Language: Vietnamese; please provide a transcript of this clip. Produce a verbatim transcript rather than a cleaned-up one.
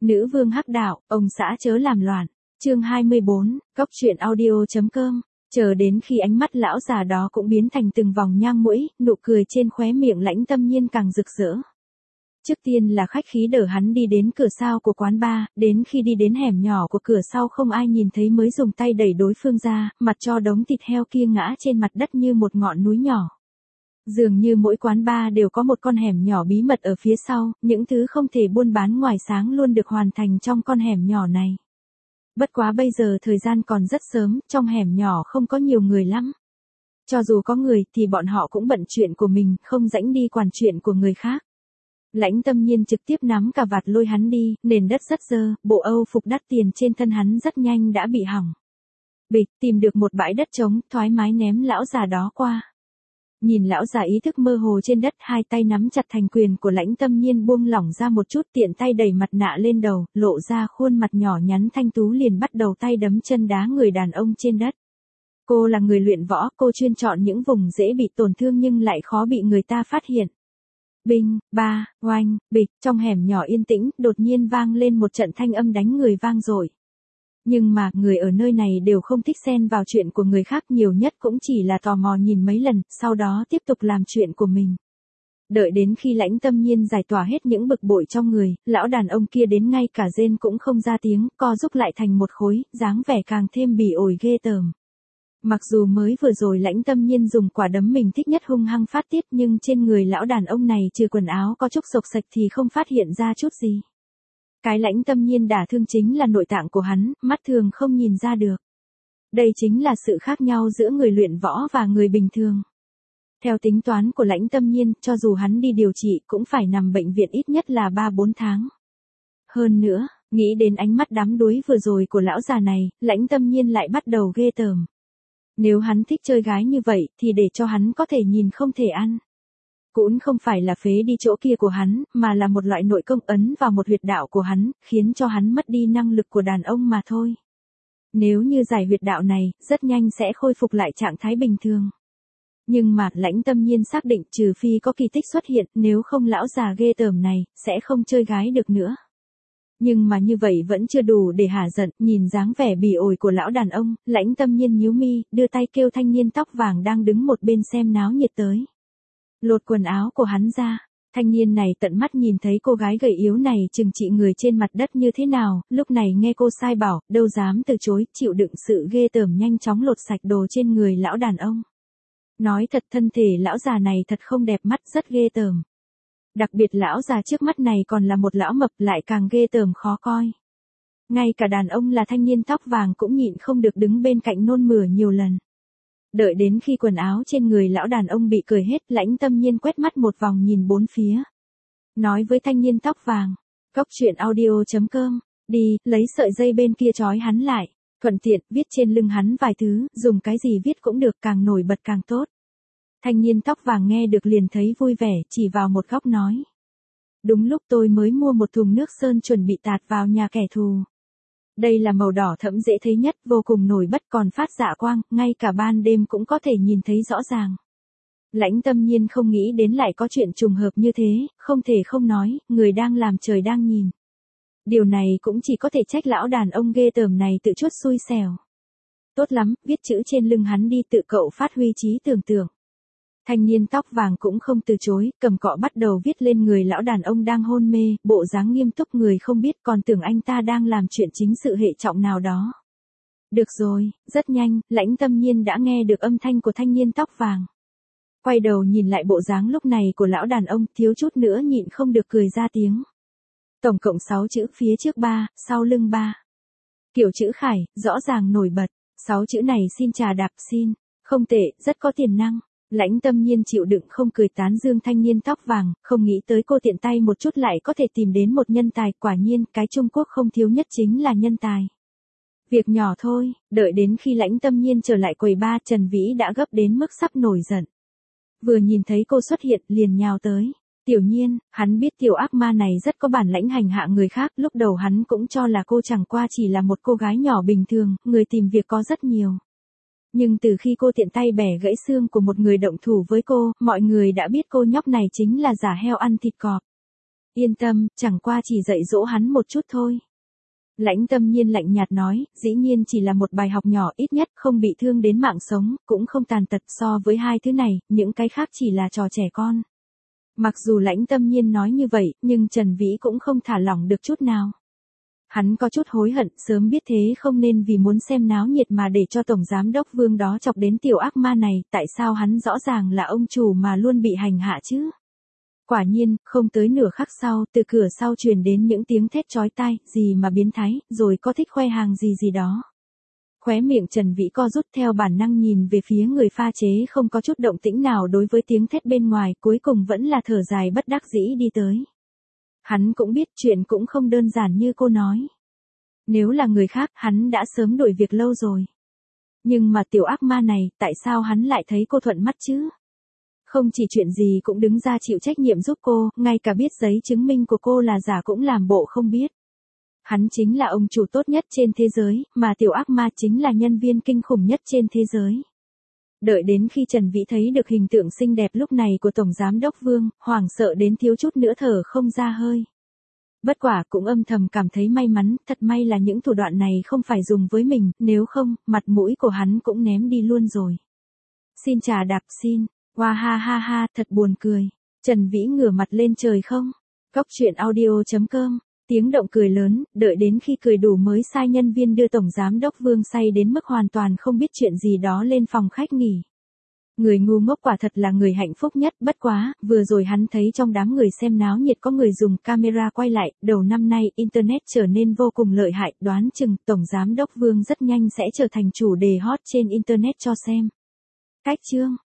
Nữ vương hắc đạo, ông xã chớ làm loạn. Chương hai mươi bốn, Cốc truyện audio.com. Chờ đến khi ánh mắt lão già đó cũng biến thành từng vòng nhang mũi, nụ cười trên khóe miệng Lãnh Tâm Nhiên càng rực rỡ. Trước tiên là khách khí đỡ hắn đi đến cửa sau của quán bar, đến khi đi đến hẻm nhỏ của cửa sau không ai nhìn thấy mới dùng tay đẩy đối phương ra, mặt cho đống thịt heo kia ngã trên mặt đất như một ngọn núi nhỏ. Dường như mỗi quán bar đều có một con hẻm nhỏ bí mật ở phía sau, những thứ không thể buôn bán ngoài sáng luôn được hoàn thành trong con hẻm nhỏ này. Bất quá bây giờ thời gian còn rất sớm, trong hẻm nhỏ không có nhiều người lắm. Cho dù có người thì bọn họ cũng bận chuyện của mình, không rảnh đi quản chuyện của người khác. Lãnh Tâm Nhiên trực tiếp nắm cà vạt lôi hắn đi, nền đất rất dơ, bộ âu phục đắt tiền trên thân hắn rất nhanh đã bị hỏng. Bịch, tìm được một bãi đất trống, thoải mái ném lão già đó qua. Nhìn lão già ý thức mơ hồ trên đất, hai tay nắm chặt thành quyền của Lãnh Tâm Nhiên buông lỏng ra một chút, tiện tay đẩy mặt nạ lên đầu, lộ ra khuôn mặt nhỏ nhắn thanh tú liền bắt đầu tay đấm chân đá người đàn ông trên đất. Cô là người luyện võ, cô chuyên chọn những vùng dễ bị tổn thương nhưng lại khó bị người ta phát hiện. Binh, ba, oanh, bịch, trong hẻm nhỏ yên tĩnh, đột nhiên vang lên một trận thanh âm đánh người vang dội. Nhưng mà, người ở nơi này đều không thích xen vào chuyện của người khác, nhiều nhất cũng chỉ là tò mò nhìn mấy lần, sau đó tiếp tục làm chuyện của mình. Đợi đến khi Lãnh Tâm Nhiên giải tỏa hết những bực bội trong người, lão đàn ông kia đến ngay cả rên cũng không ra tiếng, co giúp lại thành một khối, dáng vẻ càng thêm bỉ ổi ghê tởm. Mặc dù mới vừa rồi Lãnh Tâm Nhiên dùng quả đấm mình thích nhất hung hăng phát tiết, nhưng trên người lão đàn ông này trừ quần áo có chút xộc xệch thì không phát hiện ra chút gì. Cái Lãnh Tâm Nhiên đả thương chính là nội tạng của hắn, mắt thường không nhìn ra được. Đây chính là sự khác nhau giữa người luyện võ và người bình thường. Theo tính toán của Lãnh Tâm Nhiên, cho dù hắn đi điều trị cũng phải nằm bệnh viện ít nhất là ba bốn tháng. Hơn nữa, nghĩ đến ánh mắt đắm đuối vừa rồi của lão già này, Lãnh Tâm Nhiên lại bắt đầu ghê tởm. Nếu hắn thích chơi gái như vậy, thì để cho hắn có thể nhìn không thể ăn. Cũng không phải là phế đi chỗ kia của hắn, mà là một loại nội công ấn vào một huyệt đạo của hắn, khiến cho hắn mất đi năng lực của đàn ông mà thôi. Nếu như giải huyệt đạo này, rất nhanh sẽ khôi phục lại trạng thái bình thường. Nhưng mà, Lãnh Tâm Nhiên xác định trừ phi có kỳ tích xuất hiện, nếu không lão già ghê tởm này, sẽ không chơi gái được nữa. Nhưng mà như vậy vẫn chưa đủ để hả giận, nhìn dáng vẻ bỉ ổi của lão đàn ông, Lãnh Tâm Nhiên nhíu mi, đưa tay kêu thanh niên tóc vàng đang đứng một bên xem náo nhiệt tới. Lột quần áo của hắn ra, thanh niên này tận mắt nhìn thấy cô gái gầy yếu này trừng trị người trên mặt đất như thế nào, lúc này nghe cô sai bảo, đâu dám từ chối, chịu đựng sự ghê tởm nhanh chóng lột sạch đồ trên người lão đàn ông. Nói thật thân thể lão già này thật không đẹp mắt, rất ghê tởm. Đặc biệt lão già trước mắt này còn là một lão mập lại càng ghê tởm khó coi. Ngay cả đàn ông là thanh niên tóc vàng cũng nhịn không được đứng bên cạnh nôn mửa nhiều lần. Đợi đến khi quần áo trên người lão đàn ông bị cởi hết, Lãnh Tâm Nhiên quét mắt một vòng nhìn bốn phía. Nói với thanh niên tóc vàng, Cốc truyện audio.com, đi, lấy sợi dây bên kia trói hắn lại, thuận tiện, viết trên lưng hắn vài thứ, dùng cái gì viết cũng được, càng nổi bật càng tốt. Thanh niên tóc vàng nghe được liền thấy vui vẻ, chỉ vào một góc nói. Đúng lúc tôi mới mua một thùng nước sơn chuẩn bị tạt vào nhà kẻ thù. Đây là màu đỏ thẫm dễ thấy nhất, vô cùng nổi bật còn phát dạ quang, ngay cả ban đêm cũng có thể nhìn thấy rõ ràng. Lãnh Tâm Nhiên không nghĩ đến lại có chuyện trùng hợp như thế, không thể không nói, người đang làm trời đang nhìn. Điều này cũng chỉ có thể trách lão đàn ông ghê tởm này tự chuốt xui xẻo. Tốt lắm, viết chữ trên lưng hắn đi, tự cậu phát huy trí tưởng tượng. Thanh niên tóc vàng cũng không từ chối, cầm cọ bắt đầu viết lên người lão đàn ông đang hôn mê, bộ dáng nghiêm túc, người không biết còn tưởng anh ta đang làm chuyện chính sự hệ trọng nào đó. Được rồi, rất nhanh, Lãnh Tâm Nhiên đã nghe được âm thanh của thanh niên tóc vàng. Quay đầu nhìn lại bộ dáng lúc này của lão đàn ông, thiếu chút nữa nhịn không được cười ra tiếng. Tổng cộng sáu chữ, phía trước ba, sau lưng ba. Kiểu chữ khải, rõ ràng nổi bật, sáu chữ này xin trà đạp xin, không tệ, rất có tiềm năng. Lãnh Tâm Nhiên chịu đựng không cười tán dương thanh niên tóc vàng, không nghĩ tới cô tiện tay một chút lại có thể tìm đến một nhân tài, quả nhiên, cái Trung Quốc không thiếu nhất chính là nhân tài. Việc nhỏ thôi, đợi đến khi Lãnh Tâm Nhiên trở lại quầy bar, Trần Vĩ đã gấp đến mức sắp nổi giận. Vừa nhìn thấy cô xuất hiện, liền nhào tới. Tiểu Nhiên, hắn biết tiểu ác ma này rất có bản lãnh hành hạ người khác, lúc đầu hắn cũng cho là cô chẳng qua chỉ là một cô gái nhỏ bình thường, người tìm việc có rất nhiều. Nhưng từ khi cô tiện tay bẻ gãy xương của một người động thủ với cô, mọi người đã biết cô nhóc này chính là giả heo ăn thịt cọp. Yên tâm, chẳng qua chỉ dạy dỗ hắn một chút thôi. Lãnh Tâm Nhiên lạnh nhạt nói, dĩ nhiên chỉ là một bài học nhỏ, ít nhất không bị thương đến mạng sống, cũng không tàn tật, so với hai thứ này, những cái khác chỉ là trò trẻ con. Mặc dù Lãnh Tâm Nhiên nói như vậy, nhưng Trần Vĩ cũng không thả lỏng được chút nào. Hắn có chút hối hận, sớm biết thế không nên vì muốn xem náo nhiệt mà để cho Tổng Giám Đốc Vương đó chọc đến tiểu ác ma này, tại sao hắn rõ ràng là ông chủ mà luôn bị hành hạ chứ? Quả nhiên, không tới nửa khắc sau, từ cửa sau truyền đến những tiếng thét chói tai, gì mà biến thái, rồi có thích khoe hàng gì gì đó. Khóe miệng Trần Vĩ co rút, theo bản năng nhìn về phía người pha chế không có chút động tĩnh nào đối với tiếng thét bên ngoài, cuối cùng vẫn là thở dài bất đắc dĩ đi tới. Hắn cũng biết chuyện cũng không đơn giản như cô nói. Nếu là người khác, hắn đã sớm đuổi việc lâu rồi. Nhưng mà tiểu ác ma này, tại sao hắn lại thấy cô thuận mắt chứ? Không chỉ chuyện gì cũng đứng ra chịu trách nhiệm giúp cô, ngay cả biết giấy chứng minh của cô là giả cũng làm bộ không biết. Hắn chính là ông chủ tốt nhất trên thế giới, mà tiểu ác ma chính là nhân viên kinh khủng nhất trên thế giới. Đợi đến khi Trần Vĩ thấy được hình tượng xinh đẹp lúc này của Tổng Giám Đốc Vương, hoảng sợ đến thiếu chút nữa thở không ra hơi. Bất quả cũng âm thầm cảm thấy may mắn, thật may là những thủ đoạn này không phải dùng với mình, nếu không, mặt mũi của hắn cũng ném đi luôn rồi. Xin trà đạp xin, wow ha ha ha, thật buồn cười. Trần Vĩ ngửa mặt lên trời không? Góc truyện audio chấm com. Tiếng động cười lớn, đợi đến khi cười đủ mới sai nhân viên đưa Tổng Giám Đốc Vương say đến mức hoàn toàn không biết chuyện gì đó lên phòng khách nghỉ. Người ngu ngốc quả thật là người hạnh phúc nhất, bất quá, vừa rồi hắn thấy trong đám người xem náo nhiệt có người dùng camera quay lại, đầu năm nay Internet trở nên vô cùng lợi hại, đoán chừng Tổng Giám Đốc Vương rất nhanh sẽ trở thành chủ đề hot trên Internet cho xem. Cách chương